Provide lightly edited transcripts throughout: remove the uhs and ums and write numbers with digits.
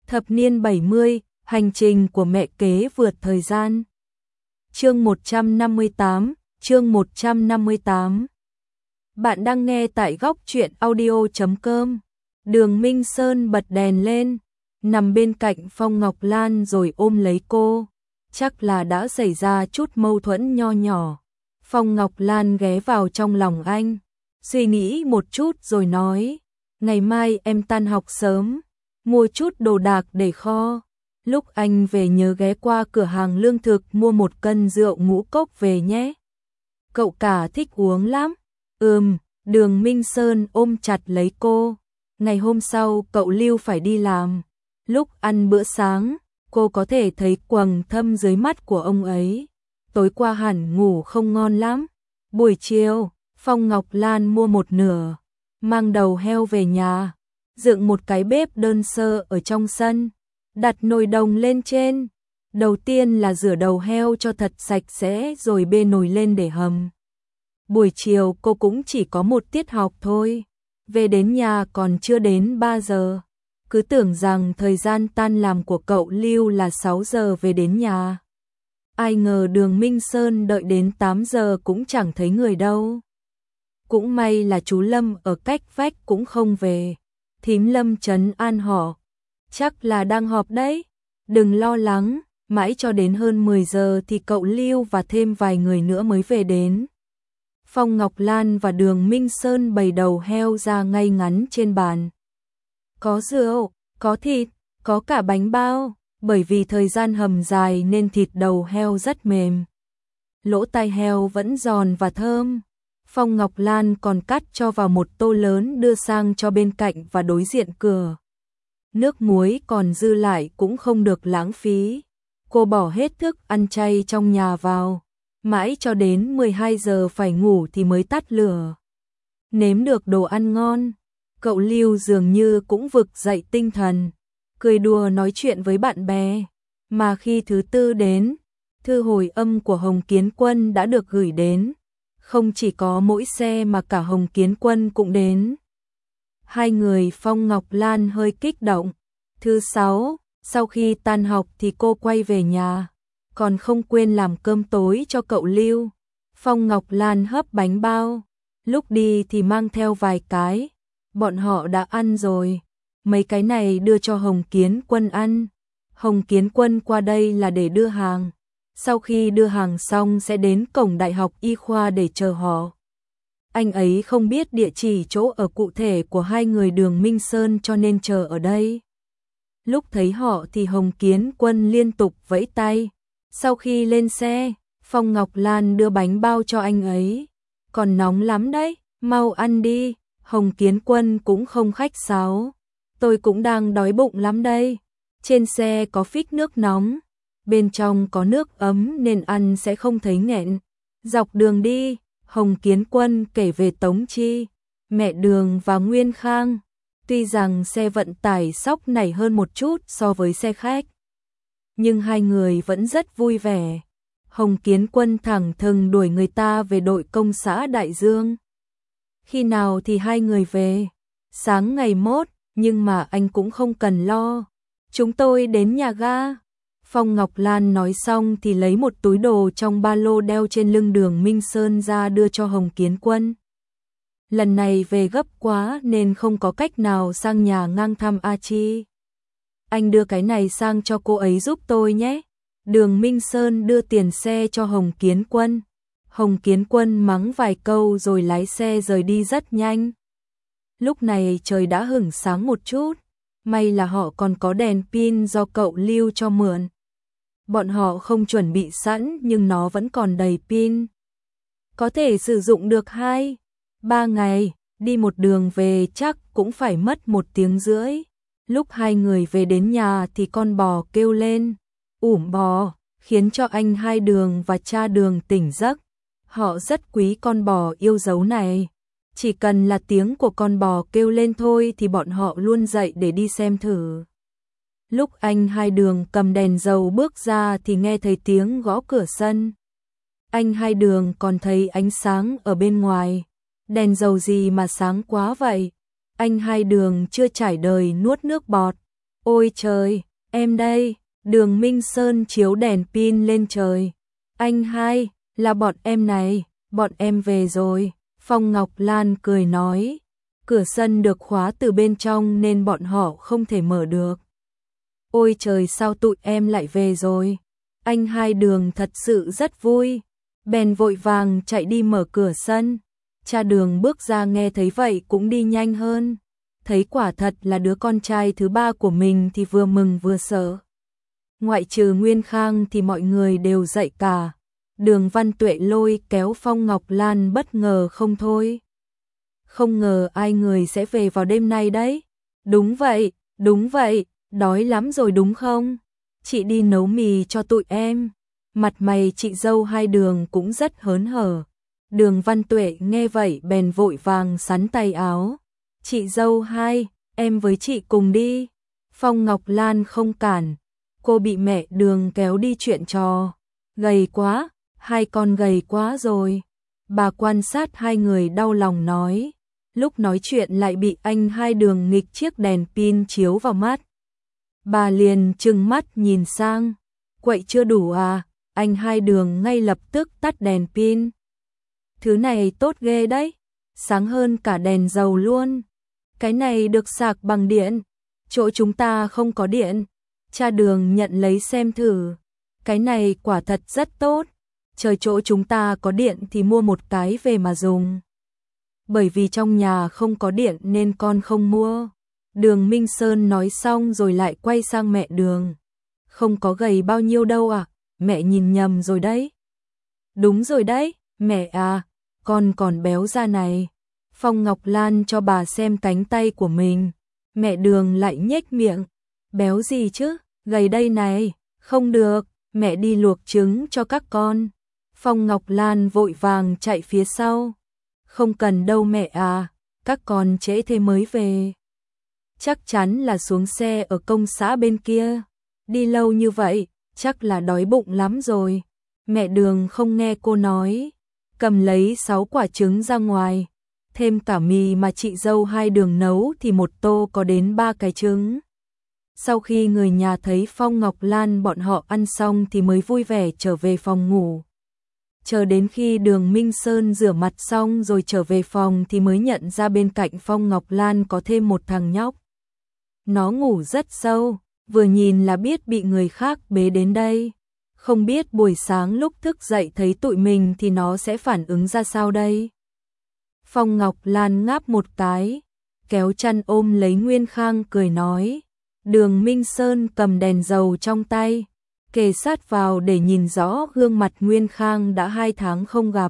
Thập niên 70, hành trình của mẹ kế vượt thời gian. Chương 158, chương 158. Bạn đang nghe tại góc truyện audio.com. Đường Minh Sơn bật đèn lên, nằm bên cạnh Phong Ngọc Lan rồi ôm lấy cô. Chắc là đã xảy ra chút mâu thuẫn nho nhỏ. Phong Ngọc Lan ghé vào trong lòng anh, suy nghĩ một chút rồi nói, ngày mai em tan học sớm, mua chút đồ đạc để kho. Lúc anh về nhớ ghé qua cửa hàng lương thực mua 1 cân rượu ngũ cốc về nhé. Cậu cả thích uống lắm. Đường Minh Sơn ôm chặt lấy cô. Ngày hôm sau cậu Lưu phải đi làm. Lúc ăn bữa sáng, cô có thể thấy quầng thâm dưới mắt của ông ấy. Tối qua hẳn ngủ không ngon lắm. Buổi chiều, Phong Ngọc Lan mua 1/2, mang đầu heo về nhà, dựng một cái bếp đơn sơ ở trong sân, đặt nồi đồng lên trên. Đầu tiên là rửa đầu heo cho thật sạch sẽ rồi bê nồi lên để hầm. Buổi chiều cô cũng chỉ có 1 tiết học thôi, về đến nhà còn chưa đến 3 giờ. Cứ tưởng rằng thời gian tan làm của cậu Lưu là 6 giờ về đến nhà. Ai ngờ Đường Minh Sơn đợi đến 8 giờ cũng chẳng thấy người đâu. Cũng may là chú Lâm ở cách vách cũng không về. Thím Lâm trấn an họ, chắc là đang họp đấy, đừng lo lắng. Mãi cho đến hơn 10 giờ thì cậu Lưu và thêm vài người nữa mới về đến. Phong Ngọc Lan và Đường Minh Sơn bày đầu heo ra ngay ngắn trên bàn. Có rượu, có thịt, có cả bánh bao, bởi vì thời gian hầm dài nên thịt đầu heo rất mềm. Lỗ tai heo vẫn giòn và thơm. Phong Ngọc Lan còn cắt cho vào 1 tô lớn đưa sang cho bên cạnh và đối diện cửa. Nước muối còn dư lại cũng không được lãng phí. Cô bỏ hết thức ăn chay trong nhà vào, mãi cho đến 12 giờ phải ngủ thì mới tắt lửa. Nếm được đồ ăn ngon, cậu Lưu dường như cũng vực dậy tinh thần, cười đùa nói chuyện với bạn bè. Mà khi thứ Tư đến, thư hồi âm của Hồng Kiến Quân đã được gửi đến. Không chỉ có mỗi xe mà cả Hồng Kiến Quân cũng đến. Hai người Phong Ngọc Lan hơi kích động. Thứ Sáu, sau khi tan học thì cô quay về nhà, còn không quên làm cơm tối cho cậu Lưu. Phong Ngọc Lan hấp bánh bao, lúc đi thì mang theo vài cái. Bọn họ đã ăn rồi, mấy cái này đưa cho Hồng Kiến Quân ăn. Hồng Kiến Quân qua đây là để đưa hàng. Sau khi đưa hàng xong sẽ đến cổng Đại học Y khoa để chờ họ. Anh ấy không biết địa chỉ chỗ ở cụ thể của hai người Đường Minh Sơn cho nên chờ ở đây. Lúc thấy họ thì Hồng Kiến Quân liên tục vẫy tay. Sau khi lên xe, Phong Ngọc Lan đưa bánh bao cho anh ấy. Còn nóng lắm đấy, mau ăn đi. Hồng Kiến Quân cũng không khách sáo. Tôi cũng đang đói bụng lắm đây. Trên xe có phích nước nóng, bên trong có nước ấm nên ăn sẽ không thấy nghẹn. Dọc đường đi, Hồng Kiến Quân kể về Tống Chi, mẹ Đường và Nguyên Khang. Tuy rằng xe vận tải sóc nảy hơn một chút so với xe khách, nhưng hai người vẫn rất vui vẻ. Hồng Kiến Quân thẳng thừng đuổi người ta về đội công xã Đại Dương. Khi nào thì hai người về? Sáng ngày mốt, nhưng mà anh cũng không cần lo. Chúng tôi đến nhà ga. Phong Ngọc Lan nói xong thì lấy một túi đồ trong ba lô đeo trên lưng Đường Minh Sơn ra đưa cho Hồng Kiến Quân. Lần này về gấp quá nên không có cách nào sang nhà ngang thăm A Chi. Anh đưa cái này sang cho cô ấy giúp tôi nhé. Đường Minh Sơn đưa tiền xe cho Hồng Kiến Quân. Hồng Kiến Quân mắng vài câu rồi lái xe rời đi rất nhanh. Lúc này trời đã hửng sáng một chút. May là họ còn có đèn pin do cậu Lưu cho mượn. Bọn họ không chuẩn bị sẵn nhưng nó vẫn còn đầy pin. Có thể sử dụng được 2-3 ngày, đi một đường về chắc cũng phải mất 1 tiếng rưỡi. Lúc hai người về đến nhà thì con bò kêu lên, bò, khiến cho anh Hai Đường và cha Đường tỉnh giấc. Họ rất quý con bò yêu dấu này. Chỉ cần là tiếng của con bò kêu lên thôi thì bọn họ luôn dậy để đi xem thử. Lúc anh Hai Đường cầm đèn dầu bước ra thì nghe thấy tiếng gõ cửa sân. Anh Hai Đường còn thấy ánh sáng ở bên ngoài. Đèn dầu gì mà sáng quá vậy? Anh Hai Đường chưa trải đời nuốt nước bọt. Ôi trời, em đây, Đường Minh Sơn chiếu đèn pin lên trời. Anh hai, là bọn em này, bọn em về rồi. Phong Ngọc Lan cười nói, cửa sân được khóa từ bên trong nên bọn họ không thể mở được. Ôi trời, sao tụi em lại về rồi? Anh hai Đường thật sự rất vui, bèn vội vàng chạy đi mở cửa sân. Cha Đường bước ra nghe thấy vậy cũng đi nhanh hơn. Thấy quả thật là đứa con trai thứ ba của mình thì vừa mừng vừa sợ. Ngoại trừ Nguyên Khang thì mọi người đều dậy cả. Đường Văn Tuệ lôi kéo Phong Ngọc Lan bất ngờ không thôi. Không ngờ ai người sẽ về vào đêm nay đấy. Đúng vậy, đói lắm rồi đúng không? Chị đi nấu mì cho tụi em. Mặt mày chị dâu hai Đường cũng rất hớn hở. Đường Văn Tuệ nghe vậy bèn vội vàng xắn tay áo. Chị dâu hai, em với chị cùng đi. Phong Ngọc Lan không cản. Cô bị mẹ Đường kéo đi chuyện trò. Gầy quá, hai con gầy quá rồi. Bà quan sát hai người đau lòng nói. Lúc nói chuyện lại bị anh hai Đường nghịch chiếc đèn pin chiếu vào mắt. Bà liền trừng mắt nhìn sang. Quậy chưa đủ à? Anh hai Đường ngay lập tức tắt đèn pin. Thứ này tốt ghê đấy, sáng hơn cả đèn dầu luôn. Cái này được sạc bằng điện, chỗ chúng ta không có điện. Cha Đường nhận lấy xem thử. Cái này quả thật rất tốt, trời chỗ chúng ta có điện thì mua một cái về mà dùng. Bởi vì trong nhà không có điện nên con không mua. Đường Minh Sơn nói xong rồi lại quay sang mẹ Đường. Không có gầy bao nhiêu đâu à, mẹ nhìn nhầm rồi đấy. Đúng rồi đấy, mẹ à, con còn béo ra này. Phong Ngọc Lan cho bà xem cánh tay của mình. Mẹ Đường lại nhếch miệng. Béo gì chứ, gầy đây này. Không được, mẹ đi luộc trứng cho các con. Phong Ngọc Lan vội vàng chạy phía sau. Không cần đâu mẹ à, các con trễ thế mới về. Chắc chắn là xuống xe ở công xã bên kia. Đi lâu như vậy, chắc là đói bụng lắm rồi. Mẹ Đường không nghe cô nói, cầm lấy 6 quả trứng ra ngoài, thêm cả mì mà chị dâu hai Đường nấu thì một tô có đến 3 cái trứng. Sau khi người nhà thấy Phong Ngọc Lan bọn họ ăn xong thì mới vui vẻ trở về phòng ngủ. Chờ đến khi Đường Minh Sơn rửa mặt xong rồi trở về phòng thì mới nhận ra bên cạnh Phong Ngọc Lan có thêm một thằng nhóc. Nó ngủ rất sâu, vừa nhìn là biết bị người khác bế đến đây. Không biết buổi sáng lúc thức dậy thấy tụi mình thì nó sẽ phản ứng ra sao đây. Phong Ngọc Lan ngáp một cái, kéo chăn ôm lấy Nguyên Khang cười nói. Đường Minh Sơn cầm đèn dầu trong tay, kề sát vào để nhìn rõ gương mặt Nguyên Khang đã 2 tháng không gặp.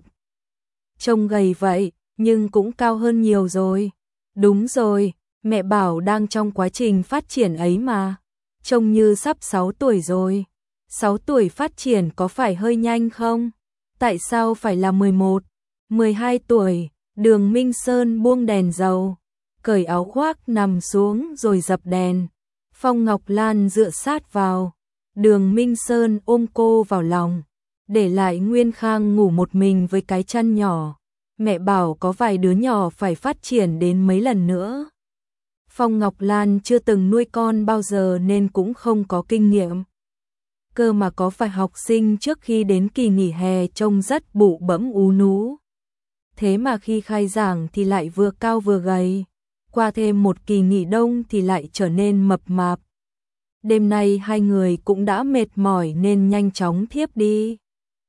Trông gầy vậy, nhưng cũng cao hơn nhiều rồi. Đúng rồi, mẹ bảo đang trong quá trình phát triển ấy mà. Trông như sắp 6 tuổi rồi. 6 tuổi phát triển có phải hơi nhanh không? Tại sao phải là 11, 12 tuổi? Đường Minh Sơn buông đèn dầu, cởi áo khoác nằm xuống rồi dập đèn. Phong Ngọc Lan dựa sát vào. Đường Minh Sơn ôm cô vào lòng, để lại Nguyên Khang ngủ một mình với cái chăn nhỏ. Mẹ bảo có vài đứa nhỏ phải phát triển đến mấy lần nữa. Phong Ngọc Lan chưa từng nuôi con bao giờ nên cũng không có kinh nghiệm. Cơ mà có vài học sinh trước khi đến kỳ nghỉ hè trông rất bụ bẫm ú nú. Thế mà khi khai giảng thì lại vừa cao vừa gầy. Qua thêm một kỳ nghỉ đông thì lại trở nên mập mạp. Đêm nay hai người cũng đã mệt mỏi nên nhanh chóng thiếp đi.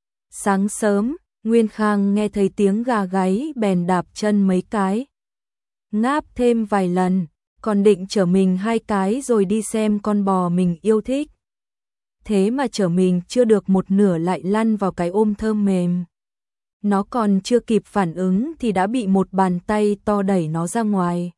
Sáng sớm, Nguyên Khang nghe thấy tiếng gà gáy bèn đạp chân mấy cái. Ngáp thêm vài lần, còn định chở mình 2 cái rồi đi xem con bò mình yêu thích. Thế mà chở mình chưa được một nửa lại lăn vào cái ôm thơm mềm. Nó còn chưa kịp phản ứng thì đã bị một bàn tay to đẩy nó ra ngoài.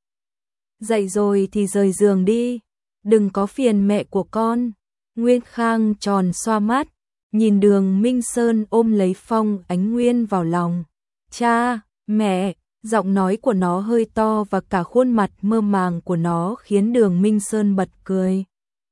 Dậy rồi thì rời giường đi, đừng có phiền mẹ của con. Nguyên Khang tròn xoa mắt, nhìn Đường Minh Sơn ôm lấy Phong Ánh Nguyên vào lòng. Cha, mẹ, giọng nói của nó hơi to và cả khuôn mặt mơ màng của nó khiến Đường Minh Sơn bật cười.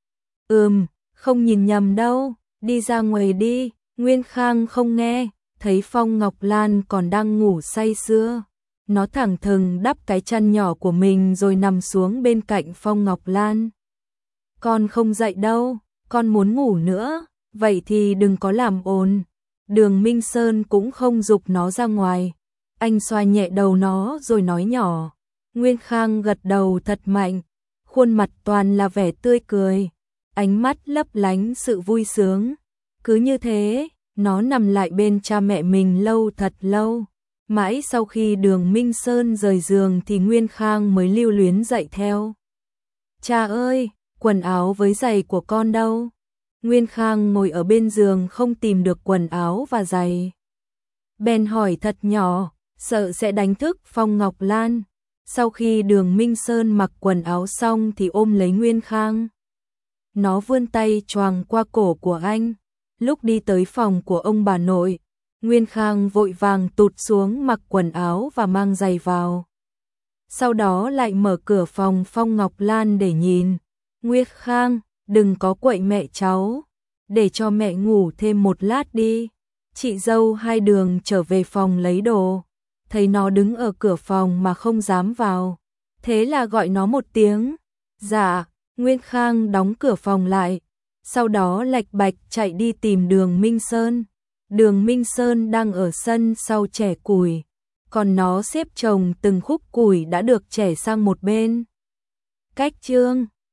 Không nhìn nhầm đâu, đi ra ngoài đi. Nguyên Khang không nghe, thấy Phong Ngọc Lan còn đang ngủ say sưa. Nó thẳng thừng đắp cái chăn nhỏ của mình rồi nằm xuống bên cạnh Phong Ngọc Lan. con không dậy đâu, con muốn ngủ nữa, vậy thì đừng có làm ồn. Đường Minh Sơn cũng không giục nó ra ngoài, anh xoa nhẹ đầu nó rồi nói nhỏ. Nguyên Khang gật đầu thật mạnh, khuôn mặt toàn là vẻ tươi cười, ánh mắt lấp lánh sự vui sướng. Cứ như thế, nó nằm lại bên cha mẹ mình lâu thật lâu. Mãi sau khi Đường Minh Sơn rời giường thì Nguyên Khang mới lưu luyến dậy theo. Cha ơi, quần áo với giày của con đâu? Nguyên Khang ngồi ở bên giường không tìm được quần áo và giày. Bèn hỏi thật nhỏ, sợ sẽ đánh thức Phong Ngọc Lan. Sau khi Đường Minh Sơn mặc quần áo xong thì ôm lấy Nguyên Khang. Nó vươn tay choàng qua cổ của anh. Lúc đi tới phòng của ông bà nội, Nguyên Khang vội vàng tụt xuống mặc quần áo và mang giày vào. Sau đó lại mở cửa phòng Phong Ngọc Lan để nhìn. Nguyên Khang, đừng có quậy mẹ cháu, để cho mẹ ngủ thêm một lát đi. Chị dâu hai Đường trở về phòng lấy đồ, thấy nó đứng ở cửa phòng mà không dám vào. Thế là gọi nó một tiếng. Dạ, Nguyên Khang đóng cửa phòng lại, sau đó lạch bạch chạy đi tìm Đường Minh Sơn. Đường Minh Sơn đang ở sân sau chẻ củi, còn nó xếp chồng từng khúc củi đã được chẻ sang một bên. Cách chương